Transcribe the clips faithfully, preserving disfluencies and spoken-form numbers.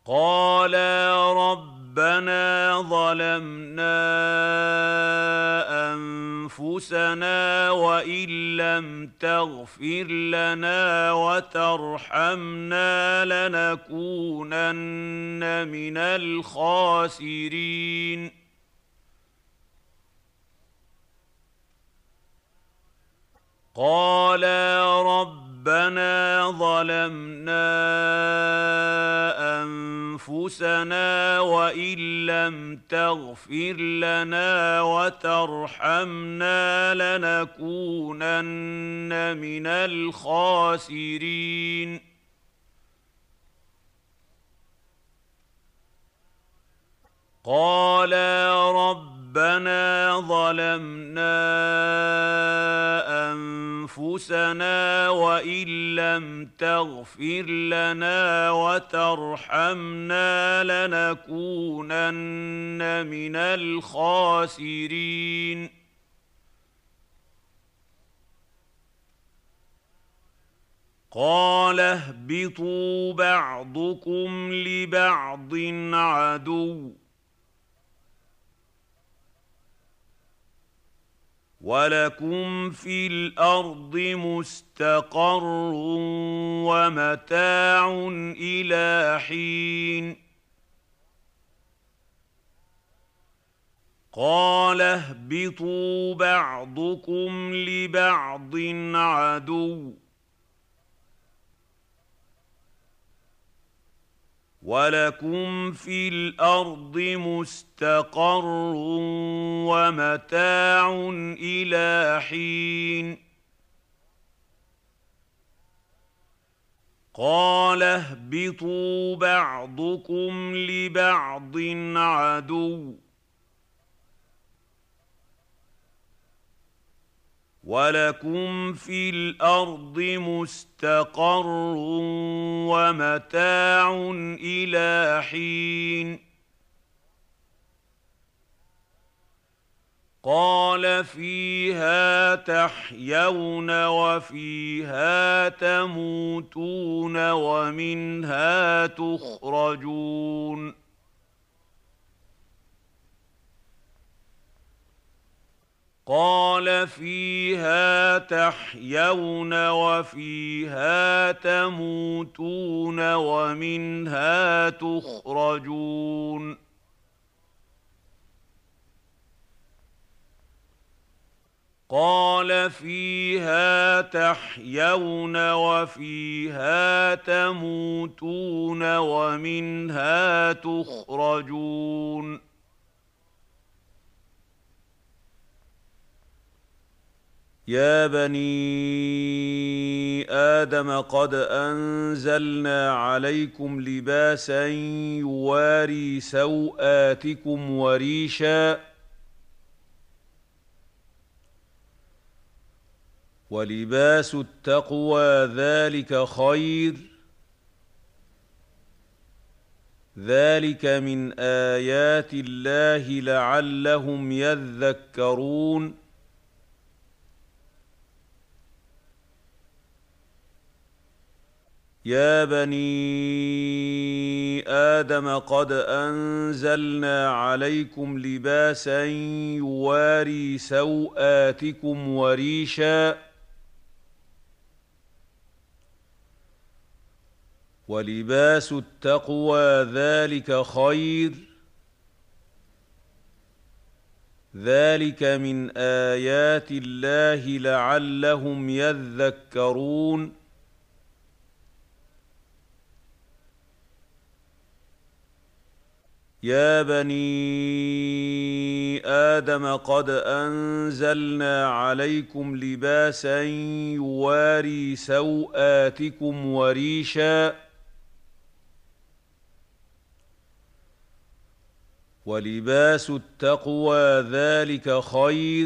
قالا ربنا ظلمنا أنفسنا وإن لم تغفر لنا وترحمنا لنكونن من الخاسرين قالا ربنا ظلمنا أنفسنا وإن لم تغفر لنا وترحمنا لنكونن من الخاسرين قالا ربنا ظلمنا أنفسنا وإن لم تغفر لنا وترحمنا لنكونن من الخاسرين قال اهبطوا بعضكم لبعض عدو ولكم في الأرض مستقر ومتاع إلى حين قال اهبطوا بعضكم لبعض عدو ولكم في الأرض مستقر ومتاع إلى حين قال اهبطوا بعضكم لبعض عدو ولكم في الأرض مستقر ومتاع إلى حين قال فيها تحيون وفيها تموتون ومنها تخرجون قال فيها تحيون وفيها تموتون ومنها تخرجون قال فيها تحيون وفيها تموتون ومنها تخرجون يا بني آدم قد أنزلنا عليكم لباسا يواري سوآتكم وريشا ولباس التقوى ذلك خير ذلك من آيات الله لعلهم يذكرون يا بني آدم قد أنزلنا عليكم لباسا يواري سوآتكم وريشا ولباس التقوى ذلك خير ذلك من آيات الله لعلهم يذكرون يا بني آدم قد أنزلنا عليكم لباسا يواري سوآتكم وريشا ولباس التقوى ذلك خير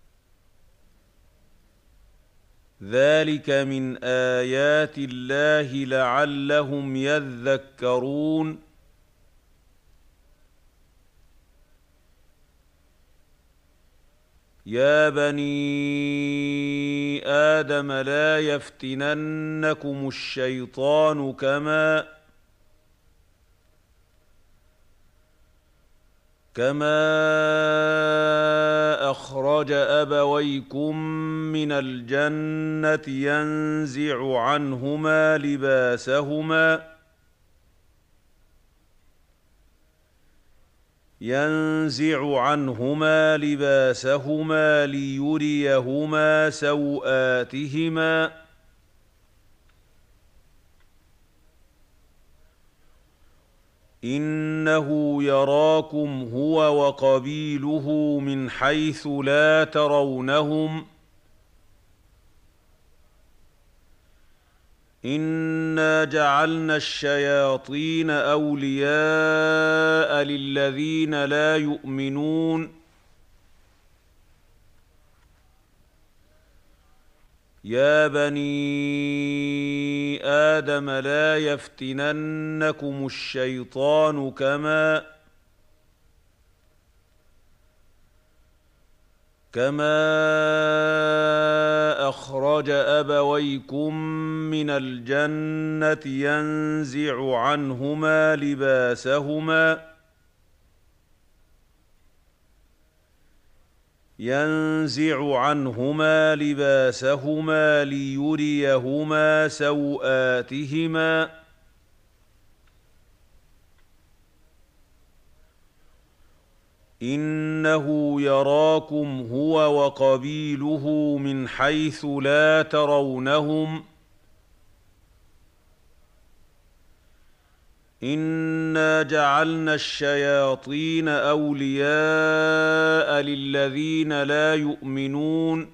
ذلك من آيات الله لعلهم يذكرون يا بني آدم لا يفتننكم الشيطان كما كما أخرج أبويكم من الجنة ينزع عنهما لباسهما ينزع عنهما لباسهما ليريهما سوآتهما إنه يراكم هو وقبيله من حيث لا ترونهم إنا جعلنا الشياطين أولياء للذين لا يؤمنون يا بني آدم لا يفتننكم الشيطان كما كما أخرج أبويكم من الجنة ينزع عنهما لباسهما ينزع عنهما لباسهما ليريهما سوآتهما إنه يراكم هو وقبيله من حيث لا ترونهم إنا جعلنا الشياطين أولياء للذين لا يؤمنون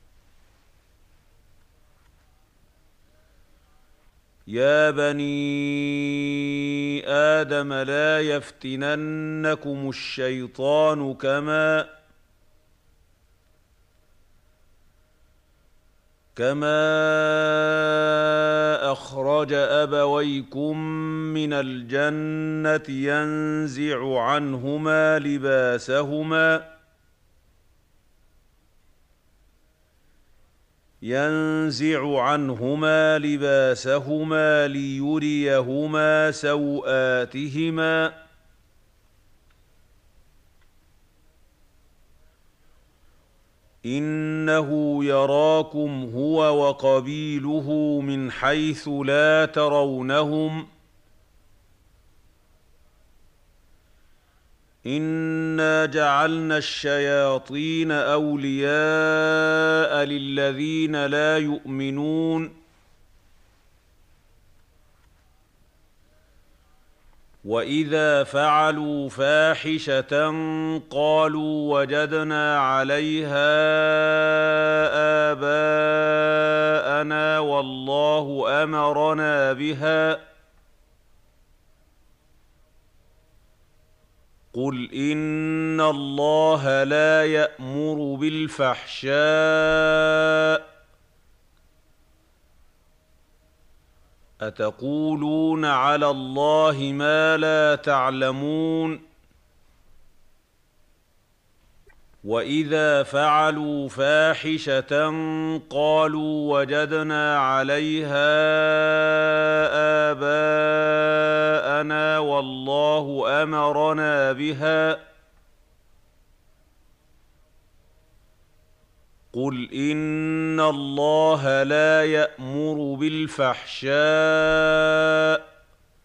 يا بني آدم لا يفتننكم الشيطان كما كما أخرج أبويكم من الجنة ينزع عنهما لباسهما ينزع عنهما لباسهما ليريهما سوآتهما إنه يراكم هو وقبيله من حيث لا ترونهم إنا جعلنا الشياطين أولياء للذين لا يؤمنون وإذا فعلوا فاحشة قالوا وجدنا عليها آباءنا والله أمرنا بها قل إن الله لا يأمر بالفحشاء أتقولون على الله ما لا تعلمون وإذا فعلوا فاحشة قالوا وجدنا عليها آباءنا والله أمرنا بها قل إن الله لا يأمر بالفحشاء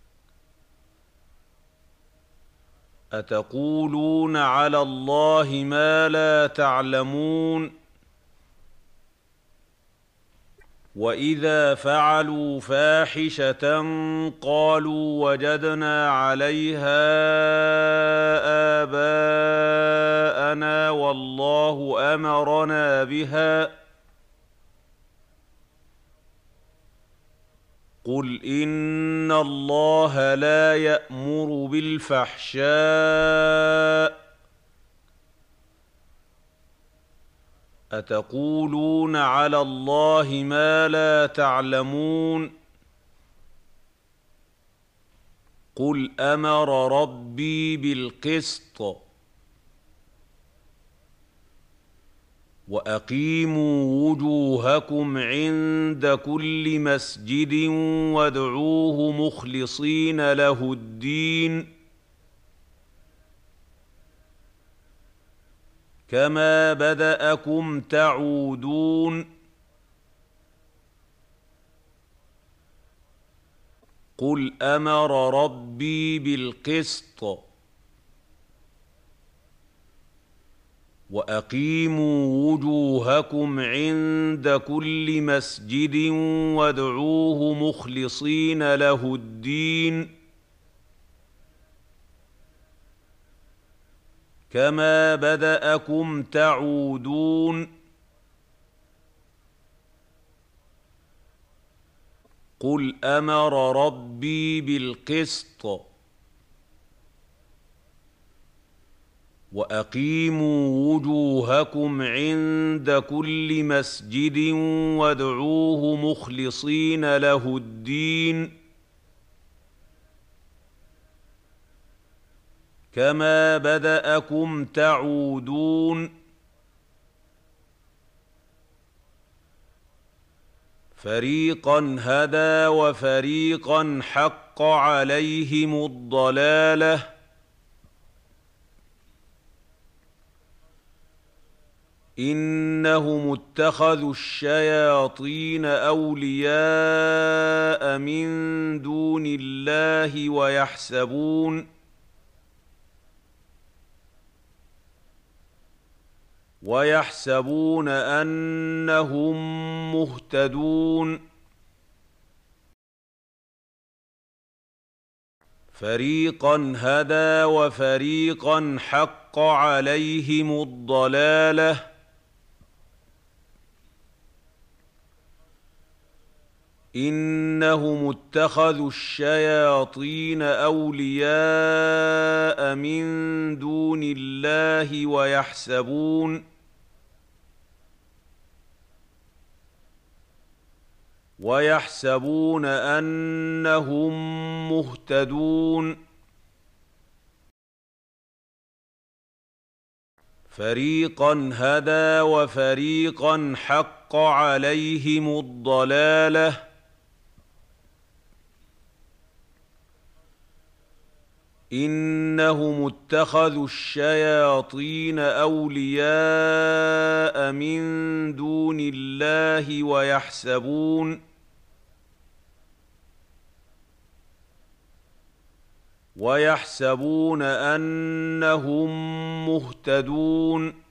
أتقولون على الله ما لا تعلمون وإذا فعلوا فاحشة قالوا وجدنا عليها آباءنا والله أمرنا بها قل إن الله لا يأمر بالفحشاء أتقولون على الله ما لا تعلمون قل أمر ربي بالقسط وأقيموا وجوهكم عند كل مسجد وادعوه مخلصين له الدين كما بدأكم تعودون قل أمر ربي بالقسط وأقيموا وجوهكم عند كل مسجد وادعوه مخلصين له الدين كما بدأكم تعودون قل أمر ربي بالقسط وأقيموا وجوهكم عند كل مسجد وادعوه مخلصين له الدين كما بدأكم تعودون فريقا هدى وفريقا حق عليهم الضلاله إنهم اتخذوا الشياطين أولياء من دون الله ويحسبون ويحسبون أنهم مهتدون فريقا هدى وفريقا حق عليهم الضلاله إنهم اتخذوا الشياطين أولياء من دون الله ويحسبون ويحسبون أنهم مهتدون فريقا هدى وفريقا حق عليهم الضلاله إنهم اتخذوا الشياطين أولياء من دون الله ويحسبون ويحسبون أنهم مهتدون